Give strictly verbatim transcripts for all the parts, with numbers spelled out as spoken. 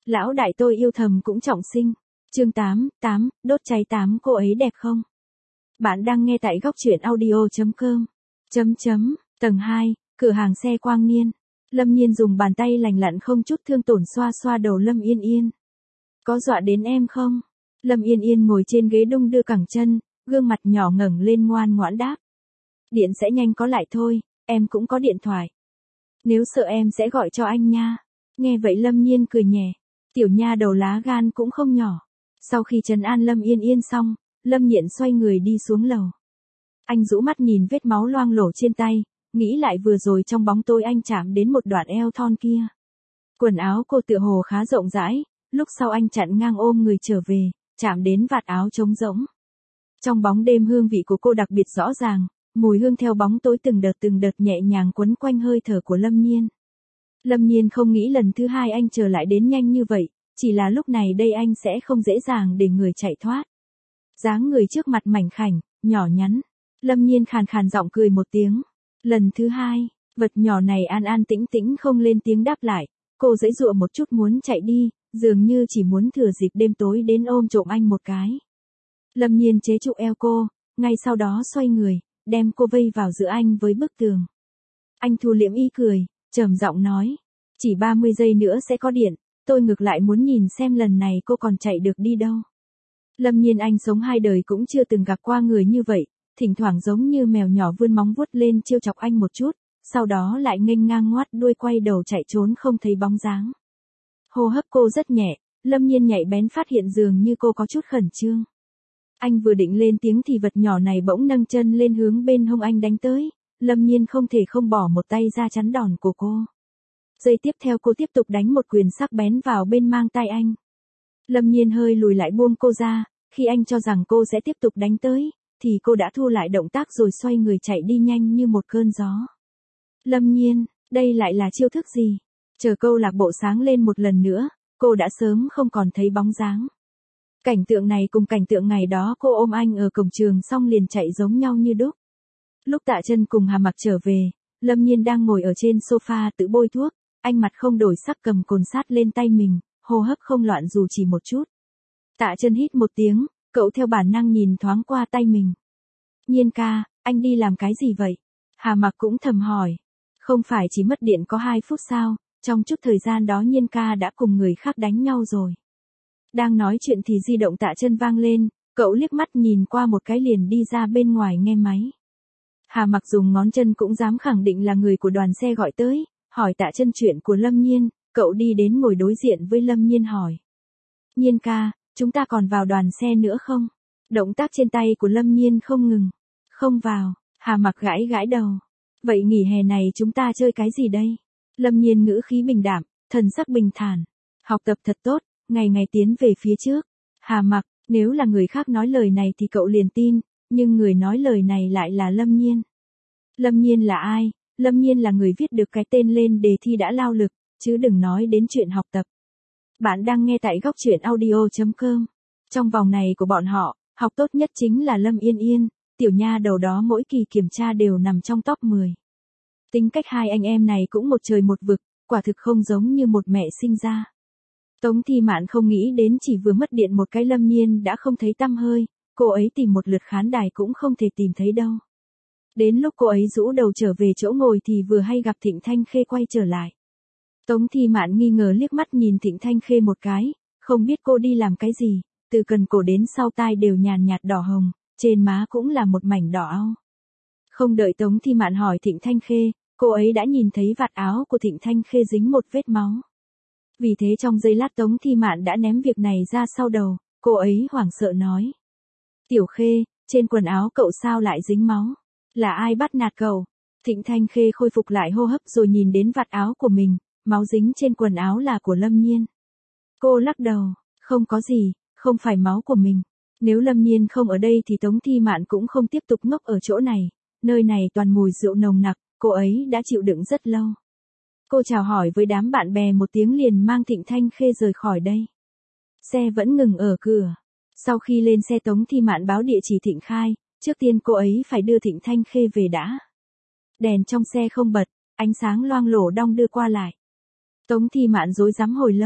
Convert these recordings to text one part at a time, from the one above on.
Lão đại tôi yêu thầm cũng trọng sinh. Chương tám, tám, đốt cháy tám cô ấy đẹp không? Bạn đang nghe tại góc truyện audio.com. Chấm chấm, tầng hai, cửa hàng xe Quang Niên. Lâm Nhiên dùng bàn tay lành lặn không chút thương tổn xoa xoa đầu Lâm Yên Yên. Có dọa đến em không? Lâm Yên Yên ngồi trên ghế đung đưa cẳng chân, gương mặt nhỏ ngẩng lên ngoan ngoãn đáp. Điện sẽ nhanh có lại thôi, em cũng có điện thoại. Nếu sợ em sẽ gọi cho anh nha. Nghe vậy Lâm Nhiên cười nhẹ. Tiểu nha đầu lá gan cũng không nhỏ. Sau khi trấn an Lâm Yên Yên xong, Lâm Nhiện xoay người đi xuống lầu. Anh rũ mắt nhìn vết máu loang lổ trên tay, nghĩ lại vừa rồi trong bóng tối anh chạm đến một đoạn eo thon kia. Quần áo cô tựa hồ khá rộng rãi, lúc sau anh chặn ngang ôm người trở về, chạm đến vạt áo trống rỗng. Trong bóng đêm hương vị của cô đặc biệt rõ ràng, mùi hương theo bóng tối từng đợt từng đợt nhẹ nhàng quấn quanh hơi thở của Lâm Nhiên. Lâm Nhiên không nghĩ lần thứ hai anh trở lại đến nhanh như vậy, chỉ là lúc này đây anh sẽ không dễ dàng để người chạy thoát. Dáng người trước mặt mảnh khảnh, nhỏ nhắn. Lâm Nhiên khàn khàn giọng cười một tiếng. Lần thứ hai, vật nhỏ này an an tĩnh tĩnh không lên tiếng đáp lại, cô giãy giụa một chút muốn chạy đi, dường như chỉ muốn thừa dịp đêm tối đến ôm trộm anh một cái. Lâm Nhiên chế trụ eo cô, ngay sau đó xoay người, đem cô vây vào giữa anh với bức tường. Anh thu liễm ý cười, trầm giọng nói, chỉ ba mươi giây nữa sẽ có điện, tôi ngược lại muốn nhìn xem lần này cô còn chạy được đi đâu. Lâm Nhiên anh sống hai đời cũng chưa từng gặp qua người như vậy, thỉnh thoảng giống như mèo nhỏ vươn móng vuốt lên trêu chọc anh một chút, sau đó lại nghênh ngang ngoắt đuôi quay đầu chạy trốn không thấy bóng dáng. Hô hấp cô rất nhẹ, Lâm Nhiên nhạy bén phát hiện dường như cô có chút khẩn trương. Anh vừa định lên tiếng thì vật nhỏ này bỗng nâng chân lên hướng bên hông anh đánh tới, Lâm Nhiên không thể không bỏ một tay ra chắn đòn của cô. Giây tiếp theo cô tiếp tục đánh một quyền sắc bén vào bên mang tay anh. Lâm Nhiên hơi lùi lại buông cô ra, khi anh cho rằng cô sẽ tiếp tục đánh tới, thì cô đã thu lại động tác rồi xoay người chạy đi nhanh như một cơn gió. Lâm Nhiên, đây lại là chiêu thức gì? Chờ câu lạc bộ sáng lên một lần nữa, cô đã sớm không còn thấy bóng dáng. Cảnh tượng này cùng cảnh tượng ngày đó cô ôm anh ở cổng trường xong liền chạy giống nhau như đúc. Lúc Tạ Chân cùng Hà Mặc trở về, Lâm Nhiên đang ngồi ở trên sofa tự bôi thuốc, anh mặt không đổi sắc cầm cồn sát lên tay mình, hô hấp không loạn dù chỉ một chút. Tạ Chân hít một tiếng, cậu theo bản năng nhìn thoáng qua tay mình. Nhiên ca, anh đi làm cái gì vậy? Hà Mặc cũng thầm hỏi. Không phải chỉ mất điện có hai phút sao, trong chút thời gian đó Nhiên ca đã cùng người khác đánh nhau rồi. Đang nói chuyện thì di động Tạ Chân vang lên, cậu liếc mắt nhìn qua một cái liền đi ra bên ngoài nghe máy. Hà Mặc dùng ngón chân cũng dám khẳng định là người của đoàn xe gọi tới, hỏi Tạ Chân chuyện của Lâm Nhiên, cậu đi đến ngồi đối diện với Lâm Nhiên hỏi. Nhiên ca, chúng ta còn vào đoàn xe nữa không? Động tác trên tay của Lâm Nhiên không ngừng. Không vào, Hà Mặc gãi gãi đầu. Vậy nghỉ hè này chúng ta chơi cái gì đây? Lâm Nhiên ngữ khí bình đạm, thần sắc bình thản. Học tập thật tốt, ngày ngày tiến về phía trước. Hà Mặc, nếu là người khác nói lời này thì cậu liền tin, nhưng người nói lời này lại là Lâm Nhiên. Lâm Nhiên là ai? Lâm Nhiên là người viết được cái tên lên đề thi đã lao lực, chứ đừng nói đến chuyện học tập. Bạn đang nghe tại góc truyện audio.com. Trong vòng này của bọn họ, học tốt nhất chính là Lâm Yên Yên, tiểu nha đầu đó mỗi kỳ kiểm tra đều nằm trong top mười. Tính cách hai anh em này cũng một trời một vực, quả thực không giống như một mẹ sinh ra. Tống Thi Mạn không nghĩ đến chỉ vừa mất điện một cái Lâm Nhiên đã không thấy tăm hơi, cô ấy tìm một lượt khán đài cũng không thể tìm thấy đâu. Đến lúc cô ấy rũ đầu trở về chỗ ngồi thì vừa hay gặp Thịnh Thanh Khê quay trở lại. Tống Thi Mạn nghi ngờ liếc mắt nhìn Thịnh Thanh Khê một cái, không biết cô đi làm cái gì, từ cần cổ đến sau tai đều nhàn nhạt đỏ hồng, trên má cũng là một mảnh đỏ au. Không đợi Tống Thi Mạn hỏi Thịnh Thanh Khê, cô ấy đã nhìn thấy vạt áo của Thịnh Thanh Khê dính một vết máu. Vì thế trong giây lát Tống Thi Mạn đã ném việc này ra sau đầu, cô ấy hoảng sợ nói. Tiểu Khê, trên quần áo cậu sao lại dính máu? Là ai bắt nạt cậu? Thịnh Thanh Khê khôi phục lại hô hấp rồi nhìn đến vạt áo của mình, máu dính trên quần áo là của Lâm Nhiên. Cô lắc đầu, không có gì, không phải máu của mình. Nếu Lâm Nhiên không ở đây thì Tống Thi Mạn cũng không tiếp tục ngốc ở chỗ này, nơi này toàn mùi rượu nồng nặc, cô ấy đã chịu đựng rất lâu. Cô chào hỏi với đám bạn bè một tiếng liền mang Thịnh Thanh Khê rời khỏi đây. Xe vẫn ngừng ở cửa. Sau khi lên xe Tống Thi Mạn báo địa chỉ Thịnh Khai, trước tiên cô ấy phải đưa Thịnh Thanh Khê về đã. Đèn trong xe không bật, ánh sáng loang lổ đong đưa qua lại. Tống Thi Mạn rối rắm hồi lâu,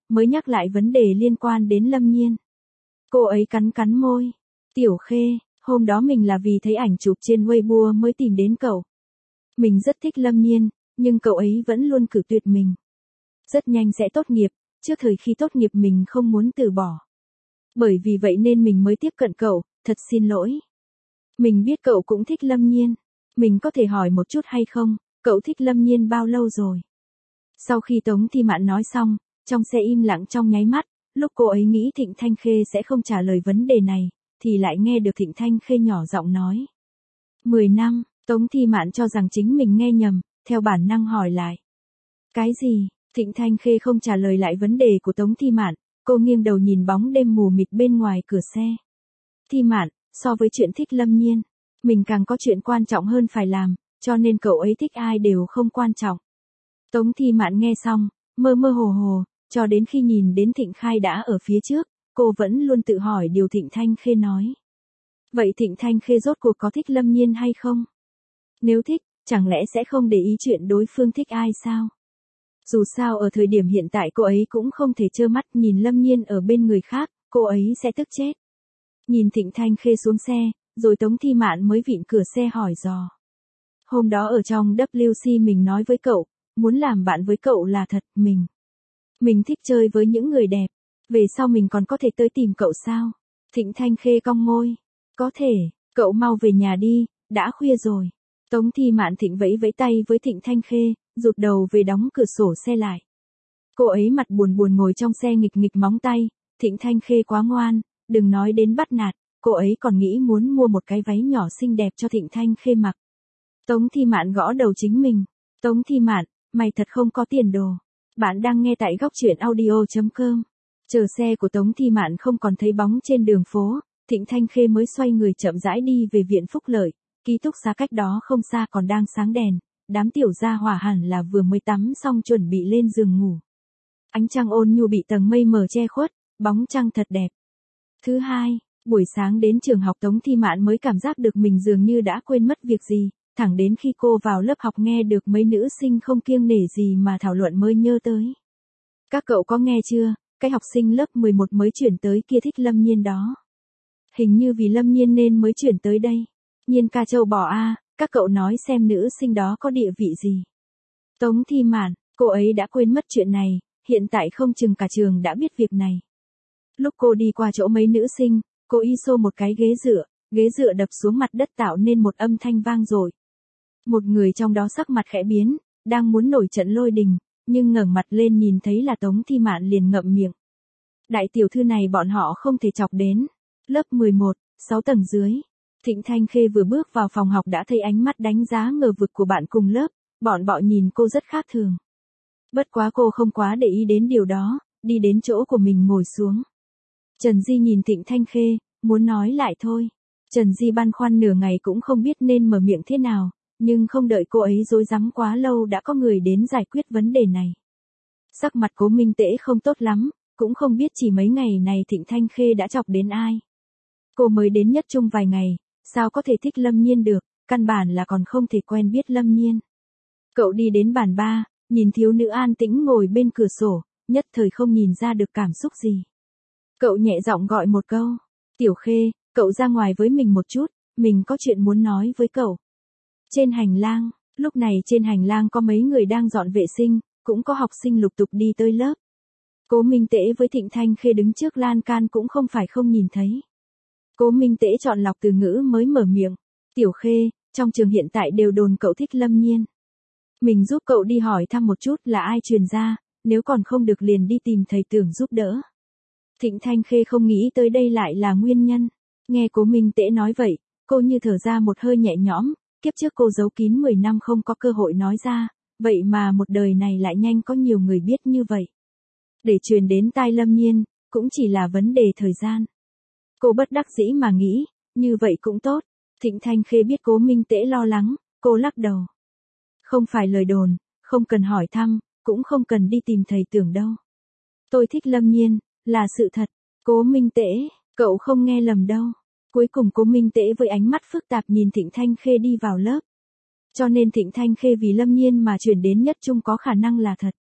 mới nhắc lại vấn đề liên quan đến Lâm Nhiên. Cô ấy cắn cắn môi. Tiểu Khê, hôm đó mình là vì thấy ảnh chụp trên Weibo mới tìm đến cậu. Mình rất thích Lâm Nhiên, nhưng cậu ấy vẫn luôn cự tuyệt mình. Rất nhanh sẽ tốt nghiệp, trước thời khi tốt nghiệp mình không muốn từ bỏ. Bởi vì vậy nên mình mới tiếp cận cậu, thật xin lỗi. Mình biết cậu cũng thích Lâm Nhiên. Mình có thể hỏi một chút hay không, cậu thích Lâm Nhiên bao lâu rồi? Sau khi Tống Thi Mạn nói xong, trong xe im lặng trong nháy mắt, lúc cô ấy nghĩ Thịnh Thanh Khê sẽ không trả lời vấn đề này, thì lại nghe được Thịnh Thanh Khê nhỏ giọng nói. Mười năm, Tống Thi Mạn cho rằng chính mình nghe nhầm, theo bản năng hỏi lại. Cái gì? Thịnh Thanh Khê không trả lời lại vấn đề của Tống Thi Mạn, cô nghiêng đầu nhìn bóng đêm mù mịt bên ngoài cửa xe. Thi Mạn, so với chuyện thích Lâm Nhiên, mình càng có chuyện quan trọng hơn phải làm, cho nên cậu ấy thích ai đều không quan trọng. Tống Thi Mạn nghe xong, mơ mơ hồ hồ, cho đến khi nhìn đến Thịnh Khai đã ở phía trước, cô vẫn luôn tự hỏi điều Thịnh Thanh Khê nói. Vậy Thịnh Thanh Khê rốt cuộc có thích Lâm Nhiên hay không? Nếu thích, chẳng lẽ sẽ không để ý chuyện đối phương thích ai sao? Dù sao ở thời điểm hiện tại cô ấy cũng không thể trơ mắt nhìn Lâm Nhiên ở bên người khác, cô ấy sẽ tức chết. Nhìn Thịnh Thanh Khê xuống xe, rồi Tống Thi Mạn mới vịn cửa xe hỏi dò. Hôm đó ở trong W C mình nói với cậu, muốn làm bạn với cậu là thật, mình. Mình thích chơi với những người đẹp. Về sau mình còn có thể tới tìm cậu sao? Thịnh Thanh Khê cong môi. Có thể, cậu mau về nhà đi, đã khuya rồi. Tống Thi Mạn Thịnh vẫy vẫy tay với Thịnh Thanh Khê, rụt đầu về đóng cửa sổ xe lại. Cô ấy mặt buồn buồn ngồi trong xe nghịch nghịch móng tay. Thịnh Thanh Khê quá ngoan, đừng nói đến bắt nạt, cô ấy còn nghĩ muốn mua một cái váy nhỏ xinh đẹp cho Thịnh Thanh Khê mặc. Tống Thi Mạn gõ đầu chính mình. Tống Thi Mạn, mày thật không có tiền đồ. Bạn đang nghe tại góc truyện audio chấm com. Chờ xe của Tống Thi Mạn không còn thấy bóng trên đường phố, Thịnh Thanh Khê mới xoay người chậm rãi đi về viện Phúc Lợi, ký túc xá cách đó không xa còn đang sáng đèn, đám tiểu gia hỏa hẳn là vừa mới tắm xong chuẩn bị lên giường ngủ. Ánh trăng ôn nhu bị tầng mây mờ che khuất, bóng trăng thật đẹp. Thứ hai, buổi sáng đến trường học Tống Thi Mạn mới cảm giác được mình dường như đã quên mất việc gì, thẳng đến khi cô vào lớp học nghe được mấy nữ sinh không kiêng nể gì mà thảo luận mới nhớ tới. Các cậu có nghe chưa, cái học sinh lớp mười một mới chuyển tới kia thích Lâm Nhiên đó. Hình như vì Lâm Nhiên nên mới chuyển tới đây. Nhiên ca châu bò a, các cậu nói xem nữ sinh đó có địa vị gì. Tống Thi Mạn, cô ấy đã quên mất chuyện này, hiện tại không chừng cả trường đã biết việc này. Lúc cô đi qua chỗ mấy nữ sinh, cô y xô một cái ghế dựa, ghế dựa đập xuống mặt đất tạo nên một âm thanh vang dội. Một người trong đó sắc mặt khẽ biến, đang muốn nổi trận lôi đình, nhưng ngẩng mặt lên nhìn thấy là Tống Thi Mạn liền ngậm miệng. Đại tiểu thư này bọn họ không thể chọc đến. Lớp mười một, sáu tầng dưới. Thịnh Thanh Khê vừa bước vào phòng học đã thấy ánh mắt đánh giá ngờ vực của bạn cùng lớp, bọn bọ nhìn cô rất khác thường. Bất quá cô không quá để ý đến điều đó, đi đến chỗ của mình ngồi xuống. Trần Di nhìn Thịnh Thanh Khê, muốn nói lại thôi. Trần Di băn khoăn nửa ngày cũng không biết nên mở miệng thế nào, nhưng không đợi cô ấy rối rắm quá lâu đã có người đến giải quyết vấn đề này. Sắc mặt Cố Minh Tễ không tốt lắm, cũng không biết chỉ mấy ngày này Thịnh Thanh Khê đã chọc đến ai. Cô mới đến nhất trung vài ngày, sao có thể thích Lâm Nhiên được, căn bản là còn không thể quen biết Lâm Nhiên. Cậu đi đến bàn ba, nhìn thiếu nữ an tĩnh ngồi bên cửa sổ, nhất thời không nhìn ra được cảm xúc gì. Cậu nhẹ giọng gọi một câu, Tiểu Khê, cậu ra ngoài với mình một chút, mình có chuyện muốn nói với cậu. Trên hành lang, lúc này trên hành lang có mấy người đang dọn vệ sinh, cũng có học sinh lục tục đi tới lớp. Cố Minh Tễ với Thịnh Thanh Khê đứng trước lan can cũng không phải không nhìn thấy. Cố Minh Tễ chọn lọc từ ngữ mới mở miệng. Tiểu Khê, trong trường hiện tại đều đồn cậu thích Lâm Nhiên. Mình giúp cậu đi hỏi thăm một chút là ai truyền ra, nếu còn không được liền đi tìm thầy Tưởng giúp đỡ. Thịnh Thanh Khê không nghĩ tới đây lại là nguyên nhân. Nghe Cố Minh Tễ nói vậy, cô như thở ra một hơi nhẹ nhõm, kiếp trước cô giấu kín mười năm không có cơ hội nói ra, vậy mà một đời này lại nhanh có nhiều người biết như vậy. Để truyền đến tai Lâm Nhiên, cũng chỉ là vấn đề thời gian. Cô bất đắc dĩ mà nghĩ, như vậy cũng tốt. Thịnh Thanh Khê biết Cố Minh Tễ lo lắng, cô lắc đầu. Không phải lời đồn, không cần hỏi thăm, cũng không cần đi tìm thầy Tưởng đâu. Tôi thích Lâm Nhiên, là sự thật. Cố Minh Tễ, cậu không nghe lầm đâu. Cuối cùng Cố Minh Tễ với ánh mắt phức tạp nhìn Thịnh Thanh Khê đi vào lớp. Cho nên Thịnh Thanh Khê vì Lâm Nhiên mà chuyển đến nhất trung có khả năng là thật.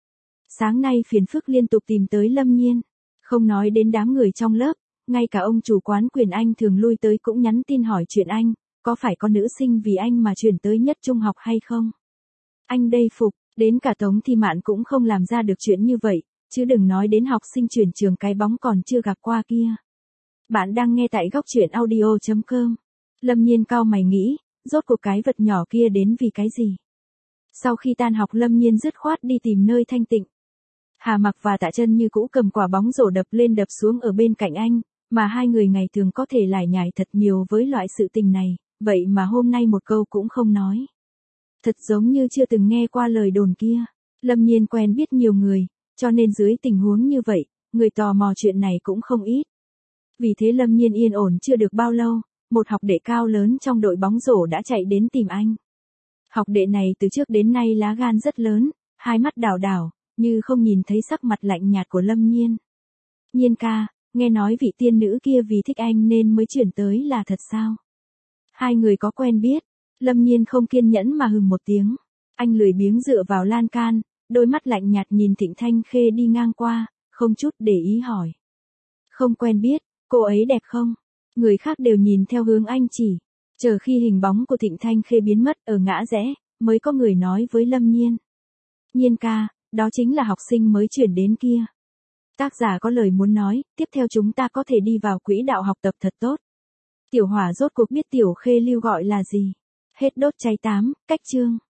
Sáng nay phiền phức liên tục tìm tới Lâm Nhiên. Không nói đến đám người trong lớp, ngay cả ông chủ quán Quyền Anh thường lui tới cũng nhắn tin hỏi chuyện anh, có phải có nữ sinh vì anh mà chuyển tới Nhất Trung học hay không? Anh đây phục, đến cả Tống Thi Mạn cũng không làm ra được chuyện như vậy, chứ đừng nói đến học sinh chuyển trường cái bóng còn chưa gặp qua kia. Bạn đang nghe tại góc truyện audio chấm com. Lâm Nhiên cau mày nghĩ, rốt cuộc cái vật nhỏ kia đến vì cái gì? Sau khi tan học Lâm Nhiên dứt khoát đi tìm nơi thanh tịnh. Hà Mặc và Tạ Chân như cũ cầm quả bóng rổ đập lên đập xuống ở bên cạnh anh, mà hai người ngày thường có thể lải nhải thật nhiều với loại sự tình này, vậy mà hôm nay một câu cũng không nói. Thật giống như chưa từng nghe qua lời đồn kia. Lâm Nhiên quen biết nhiều người, cho nên dưới tình huống như vậy, người tò mò chuyện này cũng không ít. Vì thế Lâm Nhiên yên ổn chưa được bao lâu, một học đệ cao lớn trong đội bóng rổ đã chạy đến tìm anh. Học đệ này từ trước đến nay lá gan rất lớn, hai mắt đảo đảo, như không nhìn thấy sắc mặt lạnh nhạt của Lâm Nhiên. Nhiên ca, nghe nói vị tiên nữ kia vì thích anh nên mới chuyển tới là thật sao? Hai người có quen biết. Lâm Nhiên không kiên nhẫn mà hừ một tiếng. Anh lười biếng dựa vào lan can, đôi mắt lạnh nhạt nhìn Thịnh Thanh Khê đi ngang qua, không chút để ý hỏi. Không quen biết, cô ấy đẹp không? Người khác đều nhìn theo hướng anh chỉ. Chờ khi hình bóng của Thịnh Thanh Khê biến mất ở ngã rẽ, mới có người nói với Lâm Nhiên. Nhiên ca, đó chính là học sinh mới chuyển đến kia. Tác giả có lời muốn nói, tiếp theo chúng ta có thể đi vào quỹ đạo học tập thật tốt. Tiểu Hỏa rốt cuộc biết Tiểu Khê Lưu gọi là gì. Hết đốt cháy tám, cách chương.